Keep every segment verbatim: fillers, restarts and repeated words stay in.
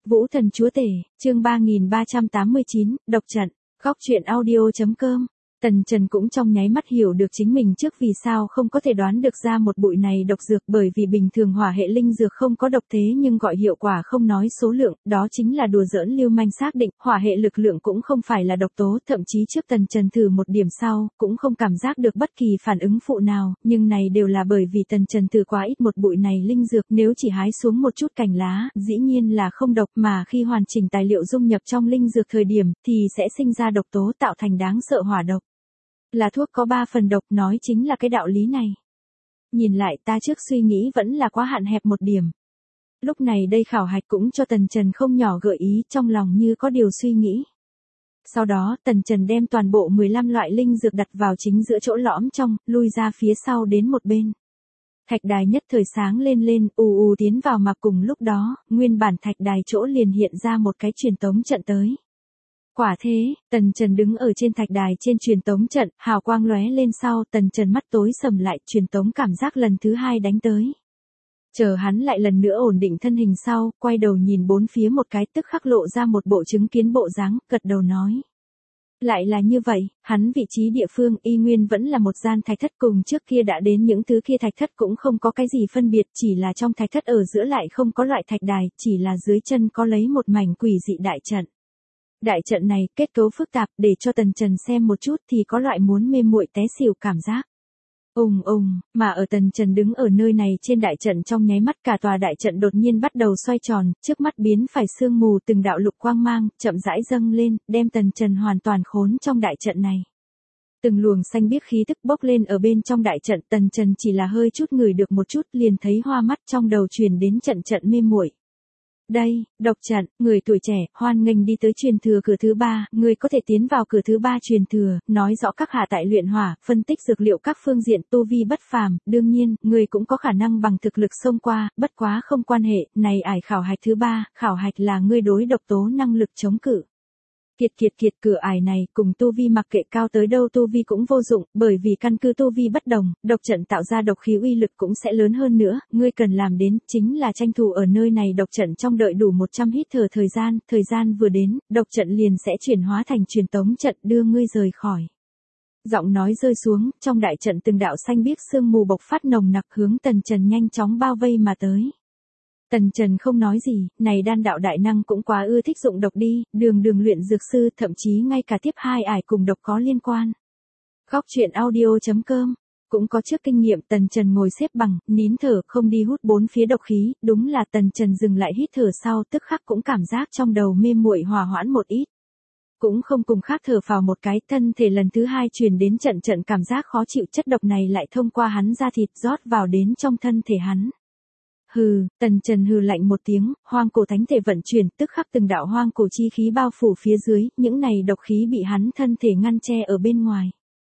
Vũ Thần Chúa Tể, chương ba nghìn ba trăm tám mươi chín, độc trận, góc truyện audio chấm com. Tần Trần cũng trong nháy mắt hiểu được chính mình trước vì sao không có thể đoán được ra một bụi này độc dược, bởi vì bình thường hỏa hệ linh dược không có độc thế nhưng gọi hiệu quả không nói số lượng, đó chính là đùa giỡn lưu manh xác định, hỏa hệ lực lượng cũng không phải là độc tố, thậm chí trước Tần Trần thử một điểm sau, cũng không cảm giác được bất kỳ phản ứng phụ nào, nhưng này đều là bởi vì Tần Trần thử quá ít một bụi này linh dược, nếu chỉ hái xuống một chút cành lá, dĩ nhiên là không độc, mà khi hoàn chỉnh tài liệu dung nhập trong linh dược thời điểm, thì sẽ sinh ra độc tố tạo thành đáng sợ hỏa độc. Là thuốc có ba phần độc, nói chính là cái đạo lý này. Nhìn lại ta trước suy nghĩ vẫn là quá hạn hẹp một điểm. Lúc này đây khảo hạch cũng cho Tần Trần không nhỏ gợi ý, trong lòng như có điều suy nghĩ. Sau đó Tần Trần đem toàn bộ mười lăm loại linh dược đặt vào chính giữa chỗ lõm trong, lui ra phía sau đến một bên. Thạch đài nhất thời sáng lên lên, ù ù tiến vào, mà cùng lúc đó, nguyên bản thạch đài chỗ liền hiện ra một cái truyền tống trận tới. Quả thế, Tần Trần đứng ở trên thạch đài trên truyền tống trận, hào quang lóe lên sau, Tần Trần mắt tối sầm lại, truyền tống cảm giác lần thứ hai đánh tới. Chờ hắn lại lần nữa ổn định thân hình sau, quay đầu nhìn bốn phía một cái, tức khắc lộ ra một bộ chứng kiến bộ dáng, gật đầu nói. Lại là như vậy, hắn vị trí địa phương y nguyên vẫn là một gian thạch thất, cùng trước kia đã đến những thứ kia thạch thất cũng không có cái gì phân biệt, chỉ là trong thạch thất ở giữa lại không có loại thạch đài, chỉ là dưới chân có lấy một mảnh quỷ dị đại trận. Đại trận này kết cấu phức tạp, để cho Tần Trần xem một chút thì có loại muốn mê muội té xỉu cảm giác. Ùng ùng, mà ở Tần Trần đứng ở nơi này trên đại trận trong nháy mắt, cả tòa đại trận đột nhiên bắt đầu xoay tròn, trước mắt biến phải sương mù, từng đạo lục quang mang chậm rãi dâng lên, đem Tần Trần hoàn toàn khốn trong đại trận này. Từng luồng xanh biếc khí tức bốc lên ở bên trong đại trận, Tần Trần chỉ là hơi chút ngửi được một chút liền thấy hoa mắt, trong đầu truyền đến trận trận mê muội. Đây, độc trận, người tuổi trẻ, hoan nghênh đi tới truyền thừa cửa thứ ba, người có thể tiến vào cửa thứ ba truyền thừa, nói rõ các hạ tại luyện hỏa, phân tích dược liệu các phương diện, tu vi bất phàm, đương nhiên, người cũng có khả năng bằng thực lực xông qua, bất quá không quan hệ, này ải khảo hạch thứ ba, khảo hạch là ngươi đối độc tố năng lực chống cự. Kiệt kiệt kiệt, cửa ải này, cùng tu vi mặc kệ cao tới đâu tu vi cũng vô dụng, bởi vì căn cứ tu vi bất đồng, độc trận tạo ra độc khí uy lực cũng sẽ lớn hơn nữa, ngươi cần làm đến, chính là tranh thủ ở nơi này độc trận trong đợi đủ một trăm hít thở thời gian, thời gian vừa đến, độc trận liền sẽ chuyển hóa thành truyền tống trận đưa ngươi rời khỏi. Giọng nói rơi xuống, trong đại trận từng đạo xanh biếc sương mù bộc phát nồng nặc hướng Tần Trần nhanh chóng bao vây mà tới. Tần Trần không nói gì, này đan đạo đại năng cũng quá ưa thích dụng độc đi, đường đường luyện dược sư, thậm chí ngay cả tiếp hai ải cùng độc có liên quan. Góc truyện audio chấm com, cũng có trước kinh nghiệm. Tần Trần ngồi xếp bằng, nín thở, không đi hút bốn phía độc khí, đúng là Tần Trần dừng lại hít thở sau, tức khắc cũng cảm giác trong đầu mê muội hòa hoãn một ít. Cũng không cùng khác thở phào một cái, thân thể lần thứ hai truyền đến trận trận cảm giác khó chịu, chất độc này lại thông qua hắn da thịt rót vào đến trong thân thể hắn. Hừ, Tần Trần hừ lạnh một tiếng, hoang cổ thánh thể vận chuyển, tức khắc từng đạo hoang cổ chi khí bao phủ phía dưới, những này độc khí bị hắn thân thể ngăn che ở bên ngoài.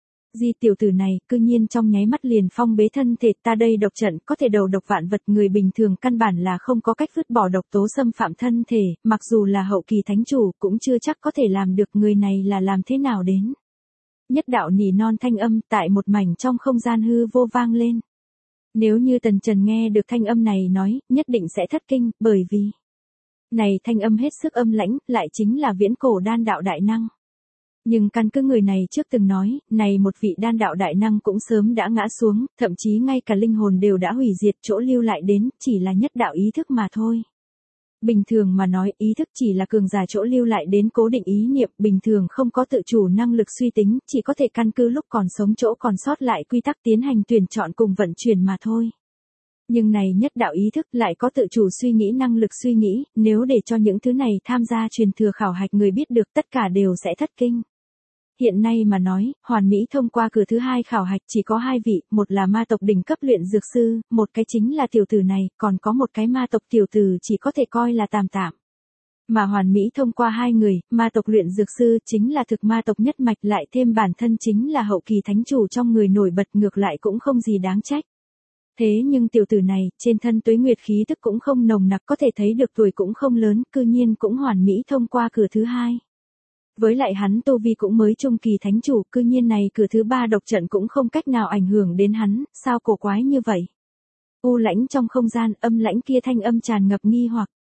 Di tiểu tử này, cư nhiên trong nháy mắt liền phong bế thân thể, ta đây độc trận có thể đầu độc vạn vật, người bình thường căn bản là không có cách vứt bỏ độc tố xâm phạm thân thể, mặc dù là hậu kỳ thánh chủ cũng chưa chắc có thể làm được, người này là làm thế nào đến. Nhất đạo nỉ non thanh âm tại một mảnh trong không gian hư vô vang lên. Nếu như Tần Trần nghe được thanh âm này nói, nhất định sẽ thất kinh, bởi vì này thanh âm hết sức âm lãnh, lại chính là viễn cổ đan đạo đại năng. Nhưng căn cứ người này trước từng nói, này một vị đan đạo đại năng cũng sớm đã ngã xuống, thậm chí ngay cả linh hồn đều đã hủy diệt, chỗ lưu lại đến, chỉ là nhất đạo ý thức mà thôi. Bình thường mà nói, ý thức chỉ là cường giả chỗ lưu lại đến cố định ý niệm, bình thường không có tự chủ năng lực suy tính, chỉ có thể căn cứ lúc còn sống chỗ còn sót lại quy tắc tiến hành tuyển chọn cùng vận chuyển mà thôi. Nhưng này nhất đạo ý thức lại có tự chủ suy nghĩ năng lực suy nghĩ, nếu để cho những thứ này tham gia truyền thừa khảo hạch người biết được, tất cả đều sẽ thất kinh. Hiện nay mà nói, hoàn mỹ thông qua cửa thứ hai khảo hạch chỉ có hai vị, một là ma tộc đỉnh cấp luyện dược sư, một cái chính là tiểu tử này, còn có một cái ma tộc tiểu tử chỉ có thể coi là tạm tạm. Mà hoàn mỹ thông qua hai người, ma tộc luyện dược sư chính là thực ma tộc nhất mạch, lại thêm bản thân chính là hậu kỳ thánh chủ trong người nổi bật, ngược lại cũng không gì đáng trách. Thế nhưng tiểu tử này, trên thân tuế nguyệt khí tức cũng không nồng nặc, có thể thấy được tuổi cũng không lớn, cư nhiên cũng hoàn mỹ thông qua cửa thứ hai. Với lại hắn tu vi cũng mới trung kỳ thánh chủ, cư nhiên này cửa thứ ba độc trận cũng không cách nào ảnh hưởng đến hắn, sao cổ quái như vậy. U lãnh trong không gian, âm lãnh kia thanh âm tràn ngập nghi hoặc.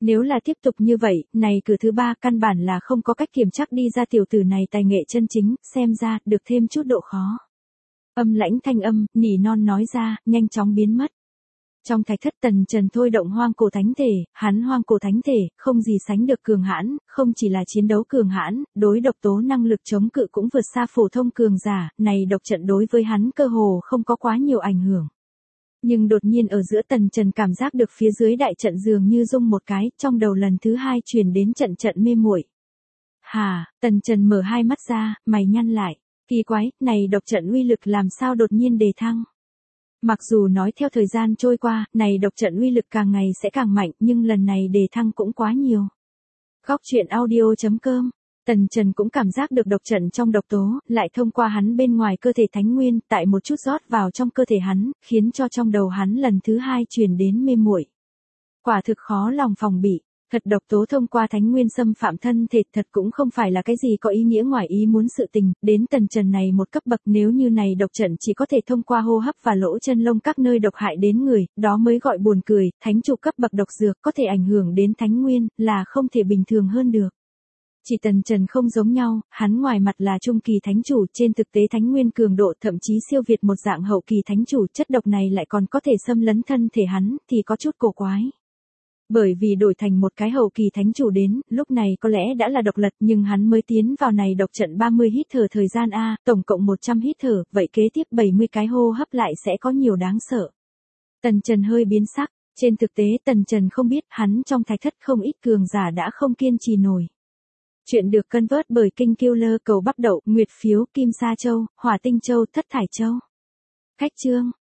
Nếu là tiếp tục như vậy, này cửa thứ ba căn bản là không có cách kiểm chắc đi ra tiểu tử này tài nghệ chân chính, xem ra, được thêm chút độ khó. Âm lãnh thanh âm, nỉ non nói ra, nhanh chóng biến mất. Trong thạch thất Tần Trần thôi động hoang cổ thánh thể, hắn hoang cổ thánh thể, không gì sánh được cường hãn, không chỉ là chiến đấu cường hãn, đối độc tố năng lực chống cự cũng vượt xa phổ thông cường giả, này độc trận đối với hắn cơ hồ không có quá nhiều ảnh hưởng. Nhưng đột nhiên ở giữa Tần Trần cảm giác được phía dưới đại trận dường như rung một cái, trong đầu lần thứ hai truyền đến trận trận mê muội. Hà, Tần Trần mở hai mắt ra, mày nhăn lại. Kỳ quái, này độc trận uy lực làm sao đột nhiên đề thăng. Mặc dù nói theo thời gian trôi qua, này độc trận uy lực càng ngày sẽ càng mạnh, nhưng lần này đề thăng cũng quá nhiều. Góc truyện audio chấm com. Tần Trần cũng cảm giác được độc trận trong độc tố, lại thông qua hắn bên ngoài cơ thể thánh nguyên, tại một chút rót vào trong cơ thể hắn, khiến cho trong đầu hắn lần thứ hai truyền đến mê muội. Quả thực khó lòng phòng bị. Thật độc tố thông qua thánh nguyên xâm phạm thân thể thật cũng không phải là cái gì có ý nghĩa ngoài ý muốn sự tình, đến Tần Trần này một cấp bậc nếu như này độc trận chỉ có thể thông qua hô hấp và lỗ chân lông các nơi độc hại đến người, đó mới gọi buồn cười, thánh chủ cấp bậc độc dược có thể ảnh hưởng đến thánh nguyên, là không thể bình thường hơn được. Chỉ Tần Trần không giống nhau, hắn ngoài mặt là trung kỳ thánh chủ, trên thực tế thánh nguyên cường độ thậm chí siêu việt một dạng hậu kỳ thánh chủ, chất độc này lại còn có thể xâm lấn thân thể hắn, thì có chút cổ quái. Bởi vì đổi thành một cái hậu kỳ thánh chủ đến, lúc này có lẽ đã là độc lật nhưng hắn mới tiến vào này độc trận ba mươi hít thở thời gian A, tổng cộng một trăm hít thở, vậy kế tiếp bảy mươi cái hô hấp lại sẽ có nhiều đáng sợ. Tần Trần hơi biến sắc, trên thực tế Tần Trần không biết hắn trong thạch thất không ít cường giả đã không kiên trì nổi. Chuyện được cân vớt bởi Kinh Killer cầu bắp đậu, Nguyệt phiếu, Kim Sa Châu, Hỏa Tinh Châu, Thất Thải Châu. Khách chương.